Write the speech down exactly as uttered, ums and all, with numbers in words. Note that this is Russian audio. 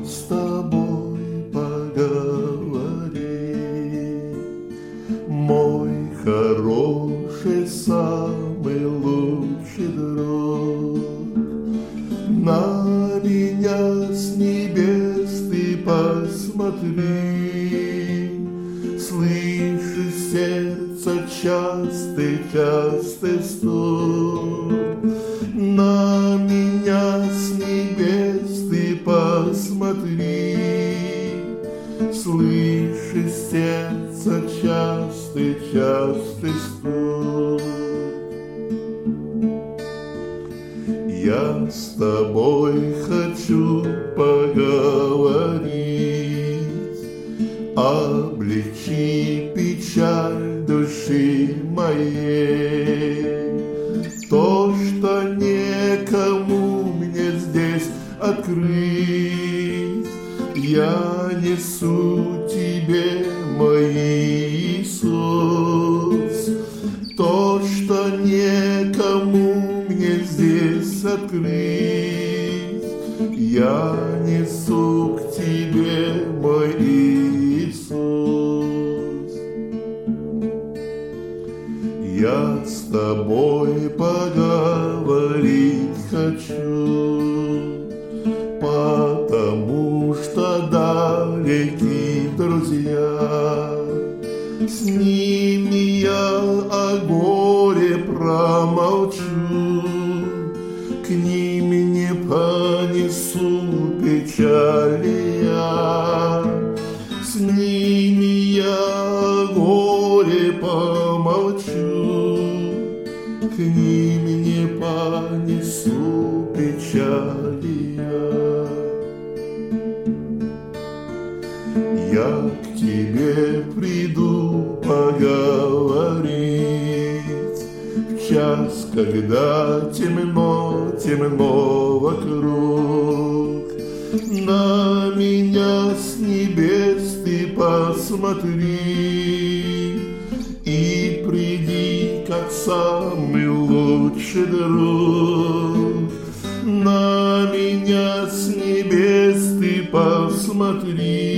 с тобой поговорить, мой хороший, самый лучший друг. На меня с небес ты посмотри, слышишь сердце частый, частый стук. На меня с небес ты посмотри, слышишь сердце частый, частый стук. Я с тобой хочу поговорить, облегчи печаль души моей. То, что некому мне здесь открыть, я несу тебе, мой Иисус. То, что некому мне здесь открыть, я несу к тебе, мой Иисус. Я с тобой поговорить хочу, потому что далеки друзья. С ними я о горе промолчу, к ним не понесу печали я. С ними я о горе помолчу, к ним не понесу печали я. Я к тебе приду поговорить в час, когда темно, темно вокруг. На меня с небес ты посмотри и приди, как самый лучший друг. На меня с небес ты посмотри